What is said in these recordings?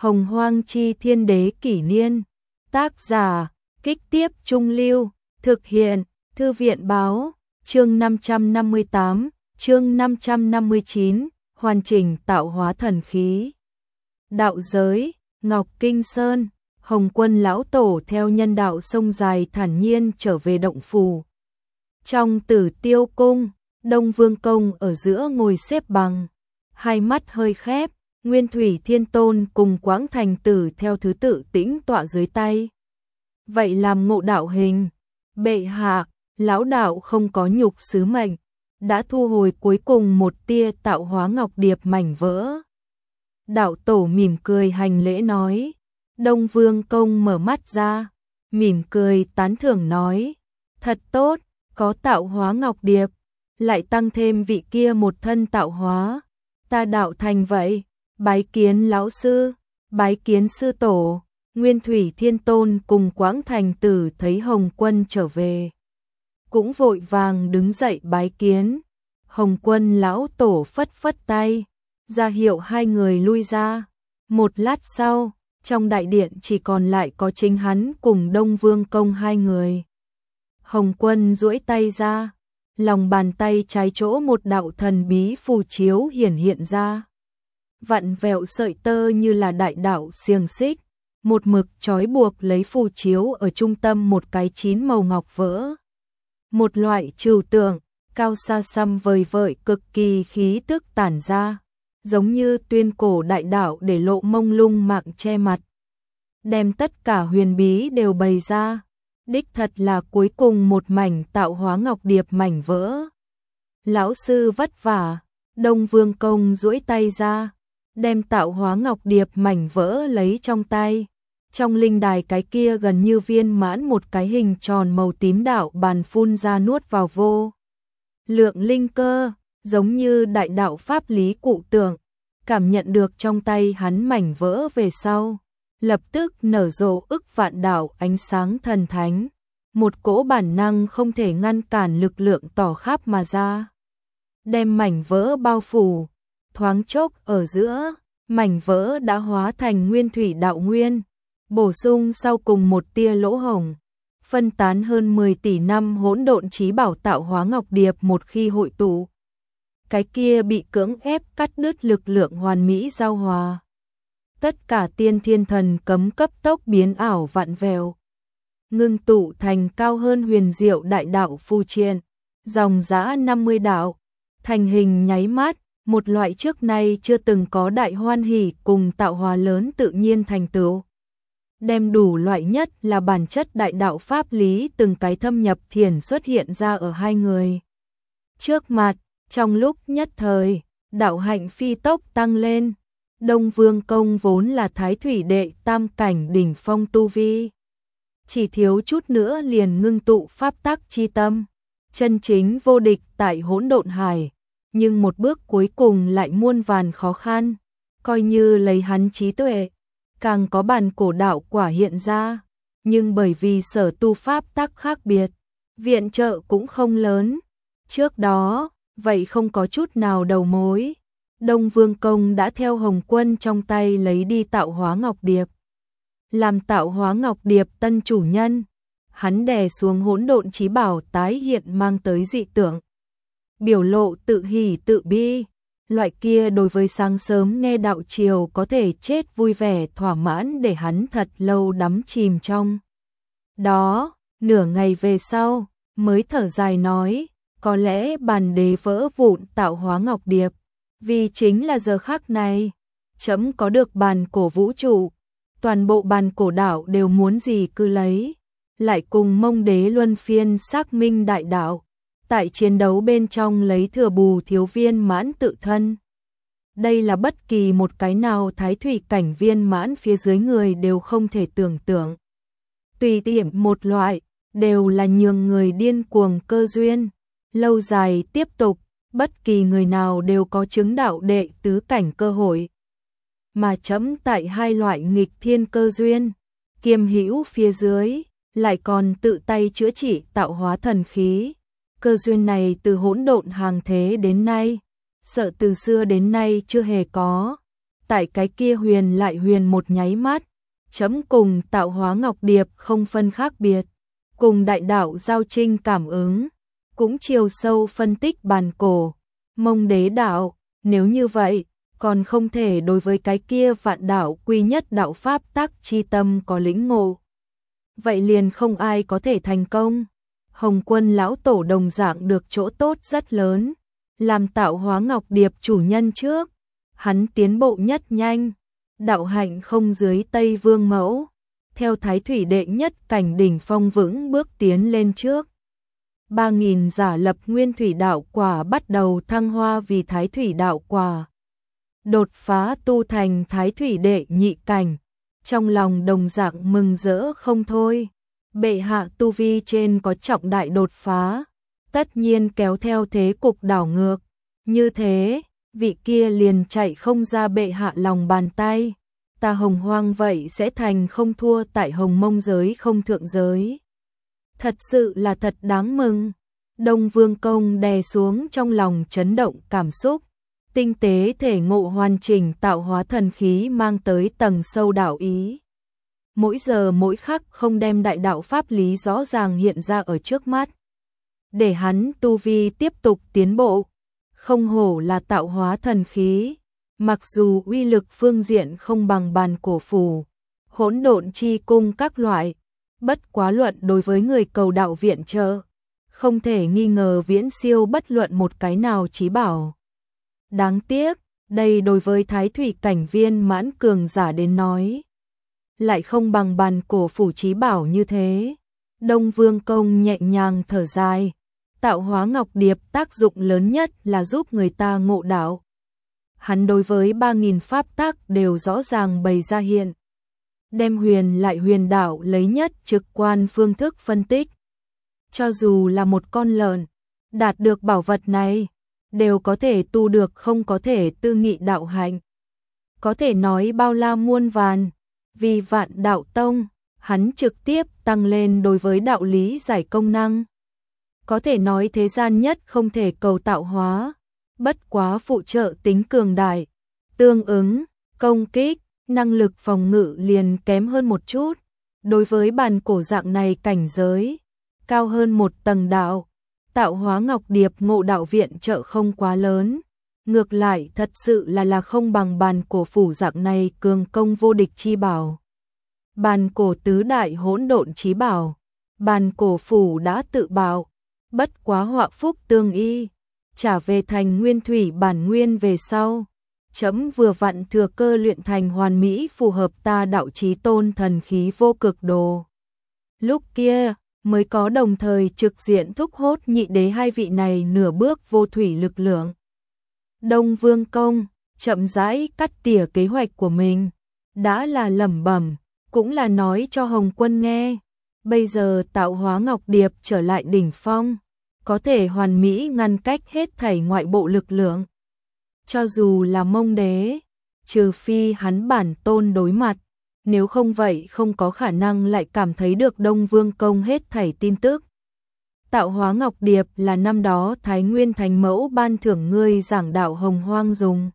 Hồng Hoang Chi Thiên Đế Kỷ Niên. Tác giả, Kích Tiếp Trung Lưu. Thực hiện, Thư viện Báo. Chương 558, chương 559, hoàn chỉnh tạo hóa thần khí. Đạo giới, Ngọc Kinh Sơn, Hồng Quân lão tổ theo nhân đạo sông dài thản nhiên trở về động phủ. Trong Tử Tiêu cung, Đông Vương công ở giữa ngồi xếp bằng, hai mắt hơi khép, Nguyên Thủy Thiên Tôn cùng Quảng Thành Tử theo thứ tự tĩnh tọa dưới tay. Vậy làm ngộ đạo hình, bệ hạ, lão đạo không có nhục sứ mệnh, đã thu hồi cuối cùng một tia tạo hóa ngọc điệp mảnh vỡ. Đạo tổ mỉm cười hành lễ nói. Đông Vương công mở mắt ra, mỉm cười tán thưởng nói, thật tốt, có tạo hóa ngọc điệp, lại tăng thêm vị kia một thân tạo hóa, ta đạo thành vậy, bái kiến lão sư, bái kiến sư tổ. Nguyên Thủy Thiên Tôn cùng Quảng Thành Tử thấy Hồng Quân trở về, cũng vội vàng đứng dậy bái kiến. Hồng Quân lão tổ phất phất tay, ra hiệu hai người lui ra. Một lát sau, trong đại điện chỉ còn lại có chính hắn cùng Đông Vương công hai người. Hồng Quân duỗi tay ra, lòng bàn tay trái chỗ một đạo thần bí phù chiếu hiện ra. Vặn vẹo sợi tơ như là đại đạo xiềng xích, một mực trói buộc lấy phù chiếu ở trung tâm một cái 9 màu ngọc vỡ. Một loại trừu tượng, cao xa xăm vời vợi cực kỳ khí tức tản ra, giống như tuyên cổ đại đạo để lộ mông lung mạng che mặt. Đem tất cả huyền bí đều bày ra, đích thật là cuối cùng một mảnh tạo hóa ngọc điệp mảnh vỡ. Lão sư vất vả, Đông Vương công duỗi tay ra, đem tạo hóa ngọc điệp mảnh vỡ lấy trong tay. Trong linh đài cái kia gần như viên mãn một cái hình tròn màu tím đạo bàn phun ra nuốt vào vô lượng linh cơ, giống như đại đạo pháp lý cụ tượng. Cảm nhận được trong tay hắn mảnh vỡ về sau, lập tức nở rộ ức vạn đạo ánh sáng thần thánh, một cỗ bản năng không thể ngăn cản lực lượng tỏ khắp mà ra, đem mảnh vỡ bao phủ. Thoáng chốc ở giữa, mảnh vỡ đã hóa thành nguyên thủy đạo nguyên, bổ sung sau cùng một tia lỗ hổng, phân tán hơn 10 tỷ năm hỗn độn chí bảo tạo hóa ngọc điệp một khi hội tụ. Cái kia bị cưỡng ép cắt đứt lực lượng hoàn mỹ giao hòa. Tất cả tiên thiên thần cấm cấp tốc biến ảo vặn vẹo, ngưng tụ thành cao hơn huyền diệu đại đạo phù triện, dòng dã 50 đạo, thành hình nháy mắt, một loại trước nay chưa từng có đại hoan hỉ cùng tạo hóa lớn tự nhiên thành tựu. Đem đủ loại nhất là bản chất đại đạo pháp lý từng cái thâm nhập thiền xuất hiện ra ở hai người trước mặt. Trong lúc nhất thời, đạo hạnh phi tốc tăng lên. Đông Vương công vốn là thái thủy đệ tam cảnh đỉnh phong tu vi, chỉ thiếu chút nữa liền ngưng tụ pháp tắc chi tâm, chân chính vô địch tại hỗn độn hải, nhưng một bước cuối cùng lại muôn vàn khó khăn, coi như lấy hắn trí tuệ, càng có bản cổ đạo quả hiện ra, nhưng bởi vì sở tu pháp tắc khác biệt, viện trợ cũng không lớn. Trước đó, vậy không có chút nào đầu mối, Đông Vương công đã theo Hồng Quân trong tay lấy đi tạo hóa ngọc điệp. Làm tạo hóa ngọc điệp tân chủ nhân, hắn đè xuống hỗn độn chí bảo tái hiện mang tới dị tượng. Biểu lộ tự hỉ tự bi, loại kia đối với sáng sớm nghe đạo chiều có thể chết vui vẻ thỏa mãn để hắn thật lâu đắm chìm trong. Đó, nửa ngày về sau, mới thở dài nói, có lẽ bàn đế vỡ vụn tạo hóa ngọc điệp, vì chính là giờ khắc này, trẫm có được bàn cổ vũ trụ, toàn bộ bàn cổ đạo đều muốn gì cứ lấy, lại cùng Mông đế luân phiên xác minh đại đạo, tại chiến đấu bên trong lấy thừa bù thiếu viên mãn tự thân. Đây là bất kỳ một cái nào thái thủy cảnh viên mãn phía dưới người đều không thể tưởng tượng. Tùy tiện một loại, đều là nhường người điên cuồng cơ duyên. Lâu dài tiếp tục, bất kỳ người nào đều có chứng đạo đệ tứ cảnh cơ hội. Mà trẫm tại hai loại nghịch thiên cơ duyên, kiêm hữu phía dưới, lại còn tự tay chữa trị tạo hóa thần khí. Cơ duyên này từ hỗn độn hàng thế đến nay, sợ từ xưa đến nay chưa hề có. tại cái kia huyền lại huyền một nháy mắt, chấm cùng tạo hóa ngọc điệp không phân khác biệt, cùng đại đạo giao trinh cảm ứng, cũng chiều sâu phân tích bàn cổ, mông đế đạo, nếu như vậy, còn không thể đối với cái kia vạn đạo quy nhất đạo pháp tắc chi tâm có lĩnh ngộ. Vậy liền không ai có thể thành công. Hồng Quân lão tổ đồng dạng được chỗ tốt rất lớn, làm tạo hóa ngọc điệp chủ nhân trước, hắn tiến bộ nhất nhanh, đạo hạnh không dưới Tây Vương mẫu, theo thái thủy đệ nhất cảnh đỉnh phong vững bước tiến lên trước. 3.000 giả lập nguyên thủy đạo quả bắt đầu thăng hoa vì thái thủy đạo quả. Đột phá tu thành thái thủy đệ nhị cảnh, trong lòng đồng dạng mừng rỡ không thôi. Bệ hạ tu vi trên có trọng đại đột phá, tất nhiên kéo theo thế cục đảo ngược. Như thế, vị kia liền chạy không ra bệ hạ lòng bàn tay. Ta Hồng Hoang vậy sẽ thành không thua tại Hồng Mông giới không thượng giới. Thật sự là thật đáng mừng. Đông Vương Công đè xuống trong lòng chấn động cảm xúc. Tinh tế thể ngộ hoàn chỉnh tạo hóa thần khí mang tới tầng sâu đạo ý. Mỗi giờ mỗi khắc không đem đại đạo pháp lý rõ ràng hiện ra ở trước mắt. Để hắn tu vi tiếp tục tiến bộ. Không hổ là tạo hóa thần khí. Mặc dù uy lực phương diện không bằng bàn cổ phù, hỗn độn chi cung các loại, bất quá luận đối với người cầu đạo viện trợ, không thể nghi ngờ viễn siêu bất luận một cái nào chí bảo. Đáng tiếc, đây đối với thái thủy cảnh viên mãn cường giả đến nói, lại không bằng bàn cổ phủ chí bảo như thế. Đông Vương Công nhẹ nhàng thở dài, tạo hóa ngọc điệp tác dụng lớn nhất là giúp người ta ngộ đạo. Hắn đối với 3.000 pháp tắc đều rõ ràng bày ra hiện. Đem huyền lại huyền đạo lấy nhất trực quan phương thức phân tích. Cho dù là một con lợn, đạt được bảo vật này, đều có thể tu được không có thể tư nghị đạo hạnh. Có thể nói bao la muôn vàn, vì vạn đạo tông, hắn trực tiếp tăng lên đối với đạo lý giải công năng. Có thể nói thế gian nhất không thể cầu tạo hóa, bất quá phụ trợ tính cường đại, tương ứng, công kích, năng lực phòng ngự liền kém hơn một chút. Đối với bàn cổ dạng này cảnh giới, cao hơn một tầng đạo, tạo hóa ngọc điệp ngộ đạo viện trợ không quá lớn. Ngược lại thật sự là không bằng bàn cổ phủ dạng này cường công vô địch chi bảo. Bàn cổ tứ đại hỗn độn chí bảo, bàn cổ phủ đã tự bảo, bất quá họa phúc tương y, trả về thành nguyên thủy bản nguyên về sau. Chấm vừa vặn thừa cơ luyện thành hoàn mỹ phù hợp ta đạo chí tôn thần khí vô cực đồ. Lúc kia, mới có đồng thời trực diện thúc hốt nhị đế hai vị này nửa bước vô thủy lực lượng. Đông Vương Công, chậm rãi cắt tỉa kế hoạch của mình, đã là lẩm bẩm, cũng là nói cho Hồng Quân nghe. Bây giờ tạo hóa ngọc điệp trở lại đỉnh phong, có thể hoàn mỹ ngăn cách hết thảy ngoại bộ lực lượng. Cho dù là Mông Đế, trừ phi hắn bản tôn đối mặt, nếu không vậy không có khả năng lại cảm thấy được Đông Vương Công hết thảy tin tức. Tạo hóa ngọc điệp là năm đó Thái Nguyên Thánh Mẫu ban thưởng ngươi giảng đạo Hồng Hoang dùng.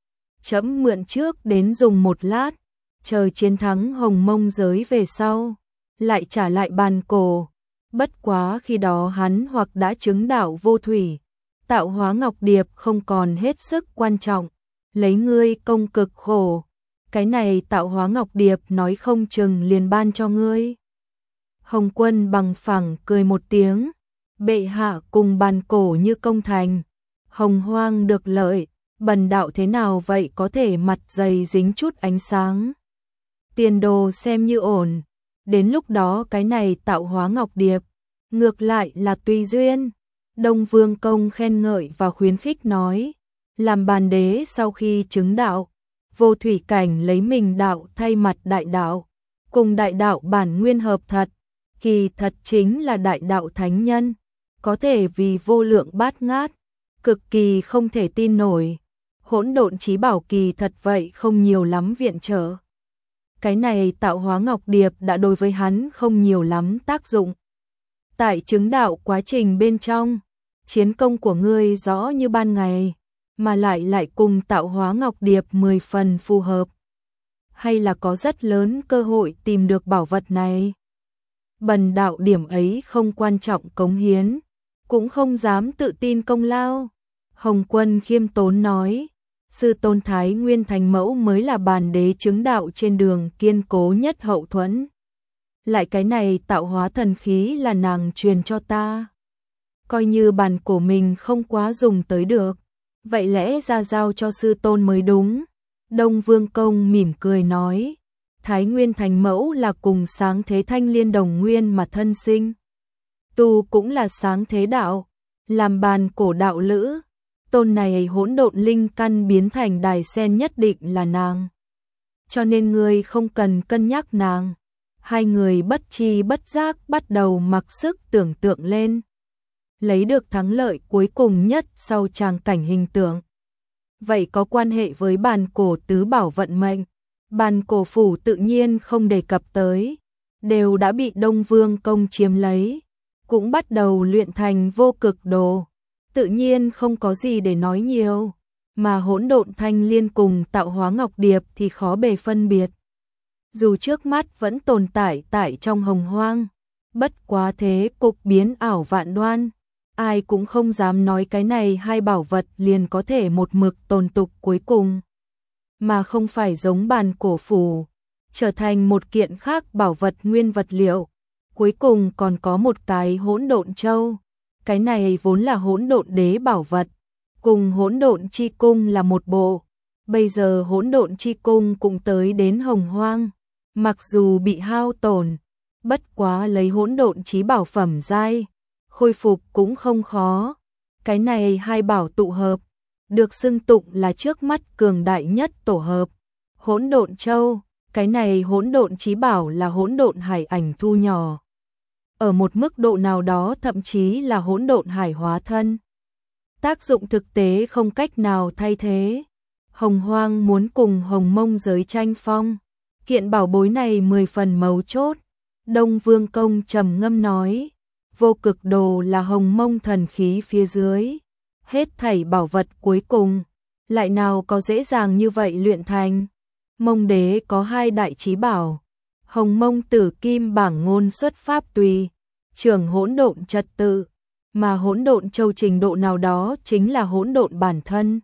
Chấm mượn trước đến dùng một lát, chờ chiến thắng Hồng Mông giới về sau, lại trả lại bàn cổ. Bất quá khi đó hắn hoặc đã chứng đạo vô thủy, tạo hóa ngọc điệp không còn hết sức quan trọng, lấy ngươi công cực khổ, cái này tạo hóa ngọc điệp nói không chừng liền ban cho ngươi. Hồng Quân bằng phẳng cười một tiếng, bệ hạ cùng bàn cổ như công thành, Hồng Hoang được lợi, bần đạo thế nào vậy có thể mặt dày dính chút ánh sáng. Tiền đồ xem như ổn, đến lúc đó cái này tạo hóa ngọc điệp, ngược lại là tùy duyên. Đông Vương Công khen ngợi và khuyến khích nói, làm bàn đế sau khi chứng đạo, vô thủy cảnh lấy mình đạo thay mặt đại đạo, cùng đại đạo bản nguyên hợp thật, kỳ thật chính là đại đạo thánh nhân, có thể vì vô lượng bát ngát, cực kỳ không thể tin nổi. Hỗn độn chí bảo kỳ thật vậy không nhiều lắm viện trợ. Cái này tạo hóa ngọc điệp đã đối với hắn không nhiều lắm tác dụng. Tại chứng đạo quá trình bên trong, chiến công của ngươi rõ như ban ngày, mà lại cùng tạo hóa ngọc điệp 10 phần phù hợp. Hay là có rất lớn cơ hội tìm được bảo vật này. Bần đạo điểm ấy không quan trọng cống hiến, cũng không dám tự tin công lao. Hồng Quân khiêm tốn nói, sư tôn Thái Nguyên Thành Mẫu mới là bàn đế chứng đạo trên đường kiên cố nhất hậu thuẫn. Lại cái này tạo hóa thần khí là nàng truyền cho ta. Coi như bàn cổ mình không quá dùng tới được, vậy lẽ ra giao cho sư tôn mới đúng. Đông Vương Công mỉm cười nói, Thái Nguyên Thành Mẫu là cùng sáng thế thanh liên đồng nguyên mà thân sinh. Tu cũng là sáng thế đạo, làm bàn cổ đạo lữ, tôn này hỗn độn linh căn biến thành đài sen nhất định là nàng. Cho nên ngươi không cần cân nhắc nàng. Hai người bất tri bất giác bắt đầu mặc sức tưởng tượng lên. Lấy được thắng lợi cuối cùng nhất sau tràng cảnh hình tượng. Vậy có quan hệ với bàn cổ tứ bảo vận mệnh. Bàn cổ phủ tự nhiên không đề cập tới, đều đã bị Đông Vương Công chiếm lấy, cũng bắt đầu luyện thành vô cực đồ, tự nhiên không có gì để nói nhiều, mà hỗn độn thanh liên cùng tạo hóa ngọc điệp thì khó bề phân biệt. Dù trước mắt vẫn tồn tại trong hồng hoang, bất quá thế cục biến ảo vạn đoan, ai cũng không dám nói cái này hai bảo vật liền có thể một mực tồn tục cuối cùng. Mà không phải giống bàn cổ phủ, trở thành một kiện khác bảo vật nguyên vật liệu. Cuối cùng còn có một cái hỗn độn châu, cái này vốn là hỗn độn đế bảo vật, cùng hỗn độn chi cung là một bộ. Bây giờ hỗn độn chi cung cũng tới đến hồng hoang, mặc dù bị hao tổn, bất quá lấy hỗn độn chí bảo phẩm giai, khôi phục cũng không khó. Cái này hai bảo tụ hợp, được xưng tụng là trước mắt cường đại nhất tổ hợp. Hỗn độn châu, cái này hỗn độn chí bảo là hỗn độn hải ảnh thu nhỏ. Ở một mức độ nào đó thậm chí là hỗn độn hải hóa thân. Tác dụng thực tế không cách nào thay thế. Hồng Hoang muốn cùng Hồng Mông giới tranh phong. Kiện bảo bối này 10 phần mấu chốt. Đông Vương Công trầm ngâm nói, vô cực đồ là Hồng Mông thần khí phía dưới. Hết thảy bảo vật cuối cùng, lại nào có dễ dàng như vậy luyện thành. Mông đế có hai đại chí bảo, Hồng Mông Tử Kim bảng ngôn xuất pháp tùy, trường hỗn độn trật tự, mà hỗn độn châu trình độ nào đó chính là hỗn độn bản thân.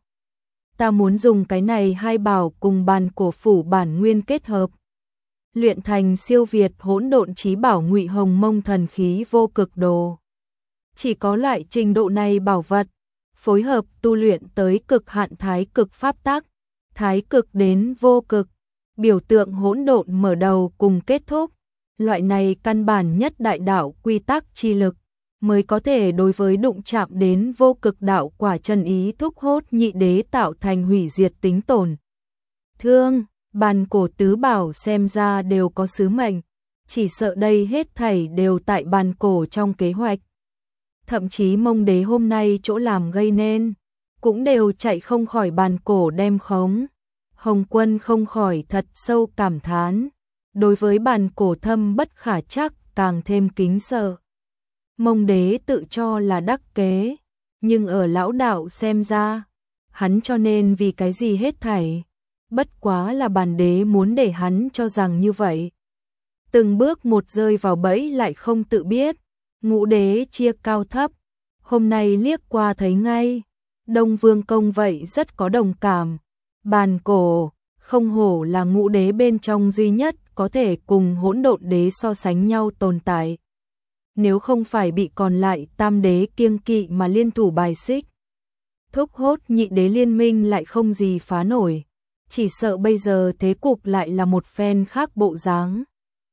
Ta muốn dùng cái này hai bảo cùng bàn cổ phủ bản nguyên kết hợp, luyện thành siêu việt hỗn độn chí bảo Ngụy Hồng Mông thần khí vô cực đồ. Chỉ có loại trình độ này bảo vật, phối hợp tu luyện tới cực hạn thái cực pháp tắc, thái cực đến vô cực, biểu tượng hỗn độn mở đầu cùng kết thúc, loại này căn bản nhất đại đạo quy tắc chi lực, mới có thể đối với đụng chạm đến vô cực đạo quả chân ý thúc hốt nhị đế tạo thành hủy diệt tính tổn. Thương, bàn cổ tứ bảo xem ra đều có sứ mệnh, chỉ sợ đây hết thảy đều tại bàn cổ trong kế hoạch. Thậm chí Mông đế hôm nay chỗ làm gây nên, cũng đều chạy không khỏi bàn cổ đem khống. Hồng Quân không khỏi thật sâu cảm thán, đối với bàn cổ thâm bất khả trắc càng thêm kính sợ. Mông đế tự cho là đắc kế, nhưng ở lão đạo xem ra, hắn cho nên vì cái gì hết thảy, bất quá là bàn đế muốn để hắn cho rằng như vậy. Từng bước một rơi vào bẫy lại không tự biết, ngũ đế chia cao thấp, hôm nay liếc qua thấy ngay, Đông Vương Công vậy rất có đồng cảm. Bàn cổ, không hổ là ngũ đế bên trong duy nhất có thể cùng hỗn độn đế so sánh nhau tồn tại. Nếu không phải bị còn lại tam đế kiêng kỵ mà liên thủ bài xích, thúc hốt nhị đế liên minh lại không gì phá nổi, chỉ sợ bây giờ thế cục lại là một phen khác bộ dáng.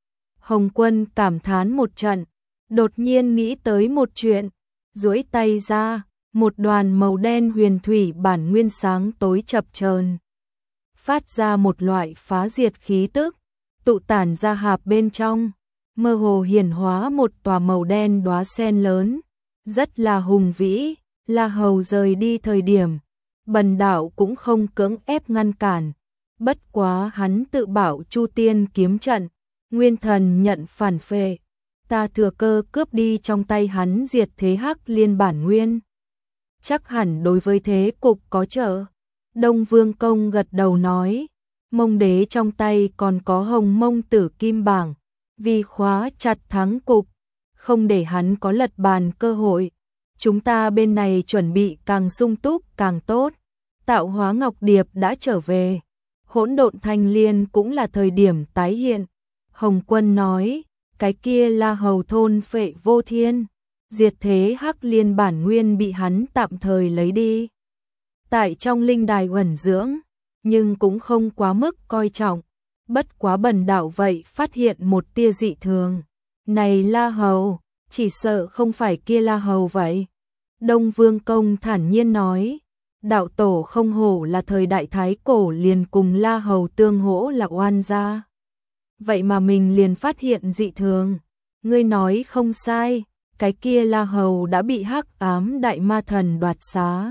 Hồng Quân cảm thán một trận, đột nhiên nghĩ tới một chuyện, duỗi tay ra, một đoàn màu đen huyền thủy bản nguyên sáng tối chập chờn, phát ra một loại phá diệt khí tức, tụ tản ra hạp bên trong, mơ hồ hiển hóa một tòa màu đen đóa sen lớn, rất là hùng vĩ. La Hầu rời đi thời điểm, bần đạo cũng không cưỡng ép ngăn cản, bất quá hắn tự bảo Chu Tiên kiếm trận, nguyên thần nhận phản phệ, ta thừa cơ cướp đi trong tay hắn diệt thế hắc liên bản nguyên. chắc hẳn đối với thế cục có trợ. Đông Vương Công gật đầu nói, Mông Đế trong tay còn có Hồng Mông Tử Kim Bảng, vì khóa chặt thắng cục, không để hắn có lật bàn cơ hội. Chúng ta bên này chuẩn bị càng sung túc càng tốt. Tạo Hóa Ngọc Điệp đã trở về, Hỗn Độn Thanh Liên cũng là thời điểm tái hiện. Hồng Quân nói, cái kia La Hầu thôn phệ vô thiên, diệt thế Hắc Liên bản nguyên bị hắn tạm thời lấy đi. Tại trong linh đài uẩn dưỡng, nhưng cũng không quá mức coi trọng, bất quá bần đạo vậy phát hiện một tia dị thường. Này La Hầu, chỉ sợ không phải kia La Hầu vậy. Đông Vương Công thản nhiên nói, đạo tổ không hổ là thời đại thái cổ liền cùng La Hầu tương hỗ là oan gia. Vậy mà mình liền phát hiện dị thường. Ngươi nói không sai, cái kia La Hầu đã bị Hắc Ám Đại Ma Thần đoạt xá.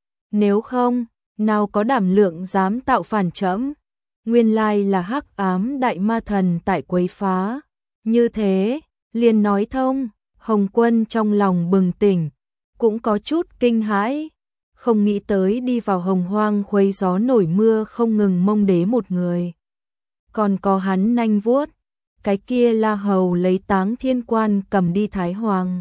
Nếu không, nào có đảm lượng dám tạo phản trẫm. Nguyên lai là Hắc Ám Đại Ma Thần tại quấy phá. Như thế, liền nói thông. Hồng Quân trong lòng bừng tỉnh, cũng có chút kinh hãi, không nghĩ tới đi vào Hồng Hoang khuấy gió nổi mưa không ngừng Mông Đế một người. Còn có hắn nanh vuốt, cái kia La Hầu lấy Táng Thiên Quan cầm đi Thái Hoàng.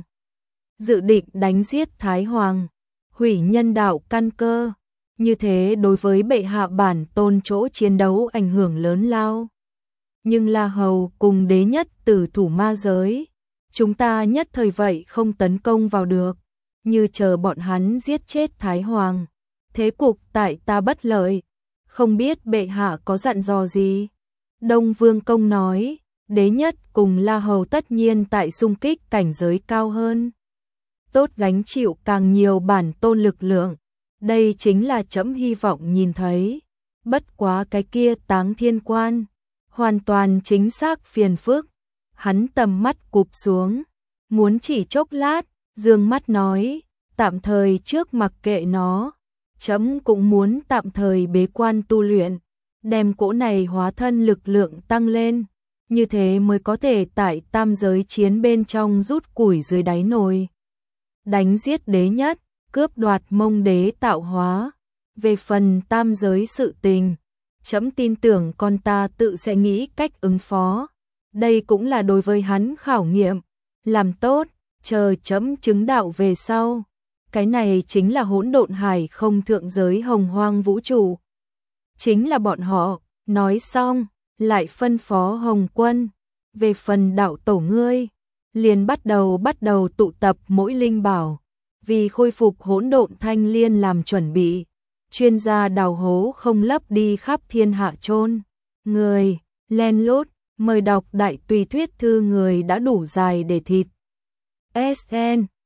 Dự định đánh giết Thái Hoàng, hủy nhân đạo căn cơ, như thế đối với bệ hạ bản tôn chỗ chiến đấu ảnh hưởng lớn lao. Nhưng La Hầu cùng đế nhất tử thủ ma giới, chúng ta nhất thời vậy không tấn công vào được, như chờ bọn hắn giết chết Thái Hoàng. Thế cục tại ta bất lợi, không biết bệ hạ có dặn dò gì. Đông Vương Công nói, đế nhất cùng La Hầu tất nhiên tại xung kích cảnh giới cao hơn. Tốt gánh chịu càng nhiều bản tôn lực lượng, đây chính là trẫm hy vọng nhìn thấy. Bất quá cái kia Táng Thiên Quan, hoàn toàn chính xác phiền phức. Hắn tầm mắt cụp xuống, muốn chỉ chốc lát, dương mắt nói, tạm thời trước mặc kệ nó, trẫm cũng muốn tạm thời bế quan tu luyện, đem cỗ này hóa thân lực lượng tăng lên, như thế mới có thể tại tam giới chiến bên trong rút củi dưới đáy nồi. Đánh giết đế nhất, cướp đoạt Mông Đế tạo hóa. Về phần tam giới sự tình, trẫm tin tưởng con ta tự sẽ nghĩ cách ứng phó. Đây cũng là đối với hắn khảo nghiệm, làm tốt, chờ trẫm chứng đạo về sau. Cái này chính là hỗn độn hải không thượng giới hồng hoang vũ trụ. Chính là bọn họ, nói xong, lại phân phó Hồng Quân. Về phần đạo tổ ngươi, liền bắt đầu tụ tập mỗi linh bảo, vì khôi phục hỗn độn thanh liên làm chuẩn bị. Chuyên gia đào hố không lấp đi khắp thiên hạ chôn người, len lút, mời đọc đại tùy thuyết thư người đã đủ dài để thịt. SN